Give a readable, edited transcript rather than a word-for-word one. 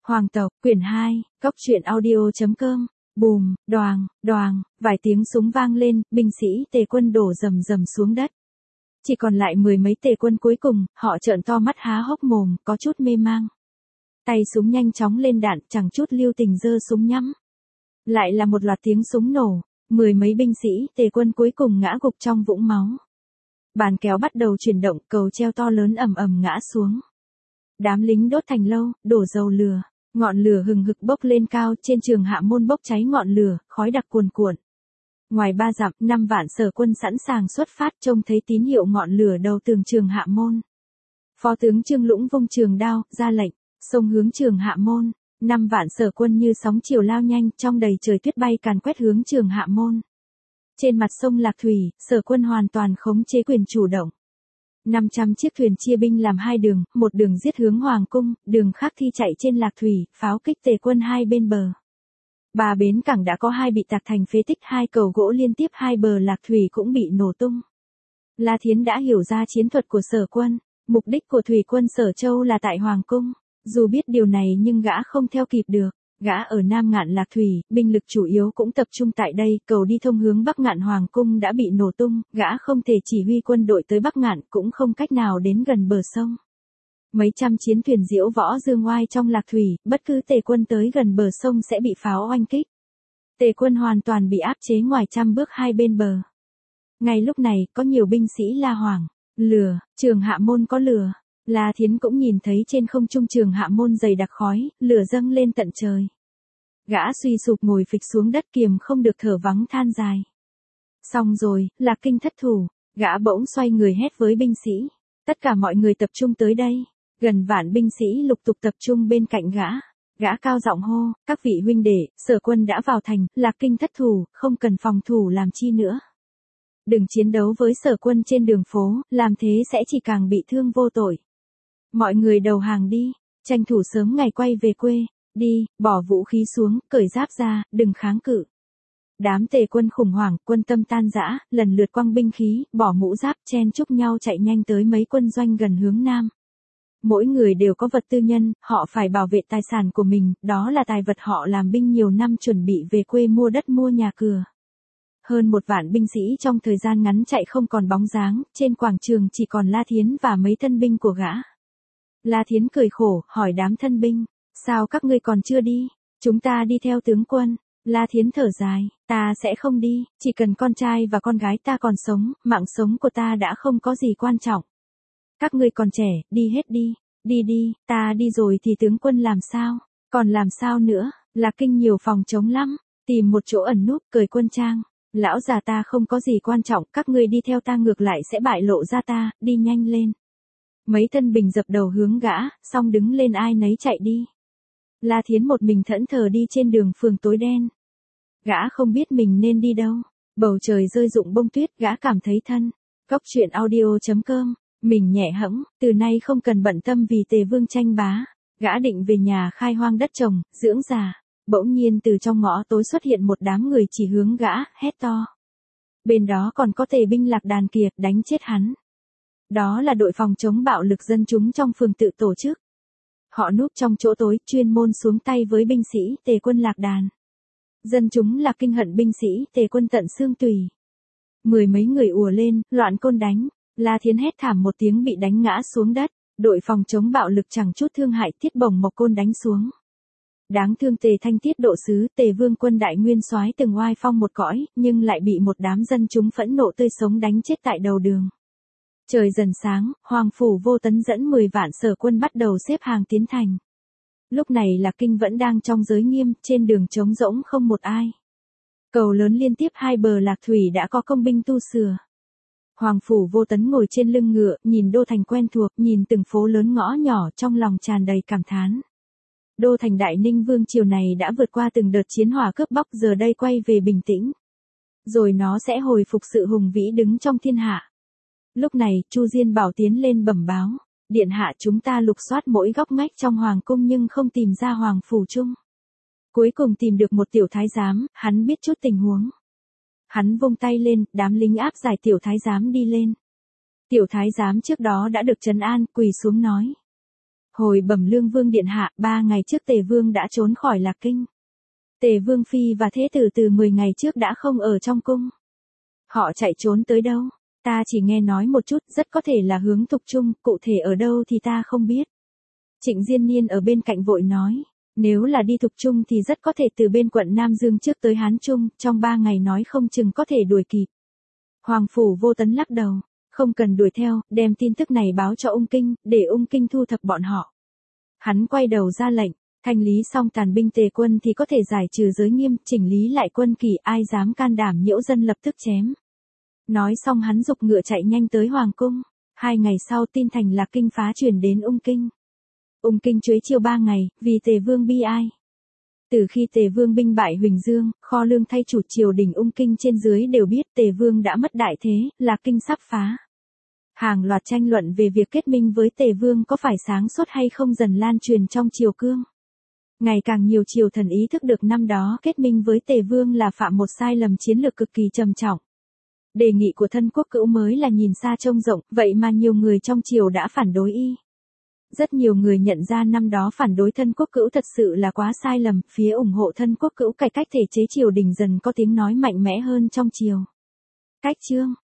Hoàng tộc, quyển 2, Cốc truyện audio.com. Bùm, đoàng, đoàng, vài tiếng súng vang lên, binh sĩ Tề quân đổ rầm rầm xuống đất. Chỉ còn lại mười mấy Tề quân cuối cùng, họ trợn to mắt há hốc mồm, có chút mê mang. Tay súng nhanh chóng lên đạn, chẳng chút lưu tình giơ súng nhắm. Lại là một loạt tiếng súng nổ, mười mấy binh sĩ Tề quân cuối cùng ngã gục trong vũng máu. Bàn kéo bắt đầu chuyển động, cầu treo to lớn ầm ầm ngã xuống. Đám lính đốt thành lâu, đổ dầu lửa, ngọn lửa hừng hực bốc lên cao, trên trường Hạ Môn bốc cháy ngọn lửa, khói đặc cuồn cuộn. Ngoài 3 dặm, 5 vạn Sở quân sẵn sàng xuất phát, trông thấy tín hiệu ngọn lửa đầu tường trường Hạ Môn. Phó tướng Trương Lũng vung trường đao, ra lệnh, xông hướng trường Hạ Môn. 5 vạn Sở quân như sóng chiều lao nhanh, trong đầy trời tuyết bay càn quét hướng trường Hạ Môn. Trên mặt sông Lạc Thủy, Sở quân hoàn toàn khống chế quyền chủ động. 500 chiếc thuyền chia binh làm hai đường, một đường giết hướng Hoàng cung, đường khác thi chạy trên Lạc Thủy, pháo kích Tề quân hai bên bờ. 3 bến cảng đã có 2 bị tạc thành phế tích, 2 cầu gỗ liên tiếp hai bờ Lạc Thủy cũng bị nổ tung. La Thiến đã hiểu ra chiến thuật của Sở quân, mục đích của thủy quân Sở Châu là tại Hoàng cung, dù biết điều này nhưng gã không theo kịp được. Gã ở Nam Ngạn Lạc Thủy, binh lực chủ yếu cũng tập trung tại đây, cầu đi thông hướng Bắc Ngạn Hoàng cung đã bị nổ tung, gã không thể chỉ huy quân đội tới Bắc Ngạn, cũng không cách nào đến gần bờ sông. Mấy trăm chiến thuyền diễu võ dương oai trong Lạc Thủy, bất cứ Tề quân tới gần bờ sông sẽ bị pháo oanh kích. Tề quân hoàn toàn bị áp chế ngoài trăm bước hai bên bờ. Ngay lúc này, có nhiều binh sĩ la hoảng, lửa, trường Hạ Môn có lửa. La Thiến cũng nhìn thấy trên không trung trường Hạ Môn dày đặc khói, lửa dâng lên tận trời. Gã suy sụp ngồi phịch xuống đất, kiềm không được thở vắng than dài. Xong rồi, Lạc Kinh thất thủ, gã bỗng xoay người hét với binh sĩ. Tất cả mọi người tập trung tới đây. Gần vạn binh sĩ lục tục tập trung bên cạnh gã. Gã cao giọng hô, các vị huynh đệ, Sở quân đã vào thành, Lạc Kinh thất thủ, không cần phòng thủ làm chi nữa. Đừng chiến đấu với Sở quân trên đường phố, làm thế sẽ chỉ càng bị thương vô tội. Mọi người đầu hàng đi, tranh thủ sớm ngày quay về quê, đi, bỏ vũ khí xuống, cởi giáp ra, đừng kháng cự. Đám Tề quân khủng hoảng, quân tâm tan rã, lần lượt quăng binh khí, bỏ mũ giáp, chen chúc nhau chạy nhanh tới mấy quân doanh gần hướng nam. Mỗi người đều có vật tư nhân, họ phải bảo vệ tài sản của mình, đó là tài vật họ làm binh nhiều năm chuẩn bị về quê mua đất mua nhà cửa. Hơn 1 vạn binh sĩ trong thời gian ngắn chạy không còn bóng dáng, trên quảng trường chỉ còn La Thiến và mấy thân binh của gã. La Thiến cười khổ, hỏi đám thân binh, sao các ngươi còn chưa đi? Chúng ta đi theo tướng quân. La Thiến thở dài, ta sẽ không đi, chỉ cần con trai và con gái ta còn sống, mạng sống của ta đã không có gì quan trọng. Các ngươi còn trẻ, đi hết đi, đi, ta đi rồi thì tướng quân làm sao? Còn làm sao nữa? Lạc Kinh nhiều phòng chống lắm, tìm một chỗ ẩn núp, cởi quân trang. Lão già ta không có gì quan trọng, các ngươi đi theo ta ngược lại sẽ bại lộ ra ta, đi nhanh lên. Mấy thân binh dập đầu hướng gã, xong đứng lên ai nấy chạy đi. La Thiến một mình thẫn thờ đi trên đường phường tối đen. Gã không biết mình nên đi đâu. Bầu trời rơi rụng bông tuyết, gã cảm thấy thân. Cốc truyện audio.com, mình nhẹ hẫng, từ nay không cần bận tâm vì Tề vương tranh bá. Gã định về nhà khai hoang đất trồng, dưỡng già. Bỗng nhiên từ trong ngõ tối xuất hiện một đám người chỉ hướng gã, hét to. Bên đó còn có Tề binh Lạc Đàn kìa, đánh chết hắn. Đó là đội phòng chống bạo lực dân chúng trong phường tự tổ chức. Họ núp trong chỗ tối, chuyên môn xuống tay với binh sĩ Tề quân Lạc Đàn. Dân chúng Lạc Kinh hận binh sĩ Tề quân tận xương tủy. Mười mấy người ùa lên, loạn côn đánh. La Thiến hét thảm một tiếng bị đánh ngã xuống đất. Đội phòng chống bạo lực chẳng chút thương hại, thiết bổng một côn đánh xuống. Đáng thương Tề Thanh tiết độ sứ, Tề vương quân đại nguyên soái từng oai phong một cõi, nhưng lại bị một đám dân chúng phẫn nộ tươi sống đánh chết tại đầu đường. Trời dần sáng, Hoàng phủ Vô Tấn dẫn 10 vạn Sở quân bắt đầu xếp hàng tiến thành. Lúc này Lạc Kinh vẫn đang trong giới nghiêm, trên đường trống rỗng không một ai. Cầu lớn liên tiếp hai bờ Lạc Thủy đã có công binh tu sửa. Hoàng phủ Vô Tấn ngồi trên lưng ngựa, nhìn đô thành quen thuộc, nhìn từng phố lớn ngõ nhỏ, trong lòng tràn đầy cảm thán. Đô thành Đại Ninh vương triều này đã vượt qua từng đợt chiến hỏa cướp bóc, giờ đây quay về bình tĩnh. Rồi nó sẽ hồi phục sự hùng vĩ đứng trong thiên hạ. Lúc này, Chu Diên Bảo tiến lên bẩm báo, điện hạ chúng ta lục soát mỗi góc ngách trong hoàng cung nhưng không tìm ra hoàng phủ chung. Cuối cùng tìm được một tiểu thái giám, hắn biết chút tình huống. Hắn vung tay lên, đám lính áp giải tiểu thái giám đi lên. Tiểu thái giám trước đó đã được trấn an, quỳ xuống nói. Hồi bẩm Lương Vương điện hạ, 3 ngày trước Tề Vương đã trốn khỏi Lạc Kinh. Tề Vương phi và thế tử từ 10 ngày trước đã không ở trong cung. Họ chạy trốn tới đâu? Ta chỉ nghe nói một chút, rất có thể là hướng Thục Trung, cụ thể ở đâu thì ta không biết. Trịnh Diên Niên ở bên cạnh vội nói, nếu là đi Thục Trung thì rất có thể từ bên quận Nam Dương trước tới Hán Trung, trong 3 ngày nói không chừng có thể đuổi kịp. Hoàng Phủ Vô Tấn lắc đầu, không cần đuổi theo, đem tin tức này báo cho Ung Kinh, để Ung Kinh thu thập bọn họ. Hắn quay đầu ra lệnh, thanh lý xong tàn binh Tề quân thì có thể giải trừ giới nghiêm, chỉnh lý lại quân kỷ, ai dám can đảm nhiễu dân lập tức chém. Nói xong hắn giục ngựa chạy nhanh tới Hoàng Cung. 2 ngày sau tin thành Lạc Kinh phá truyền đến Ung Kinh. Ung Kinh chuế chiều 3 ngày, vì Tề Vương bi ai. Từ khi Tề Vương binh bại Huỳnh Dương, kho lương thay chủ triều đình Ung Kinh trên dưới đều biết Tề Vương đã mất đại thế, Lạc Kinh sắp phá. Hàng loạt tranh luận về việc kết minh với Tề Vương có phải sáng suốt hay không dần lan truyền trong triều cương. Ngày càng nhiều triều thần ý thức được năm đó kết minh với Tề Vương là phạm một sai lầm chiến lược cực kỳ trầm trọng. Đề nghị của thân quốc cữu mới là nhìn xa trông rộng, vậy mà nhiều người trong triều đã phản đối y. Rất nhiều người nhận ra năm đó phản đối thân quốc cữu thật sự là quá sai lầm, phía ủng hộ thân quốc cữu cải cách thể chế triều đình dần có tiếng nói mạnh mẽ hơn trong triều. Cách chương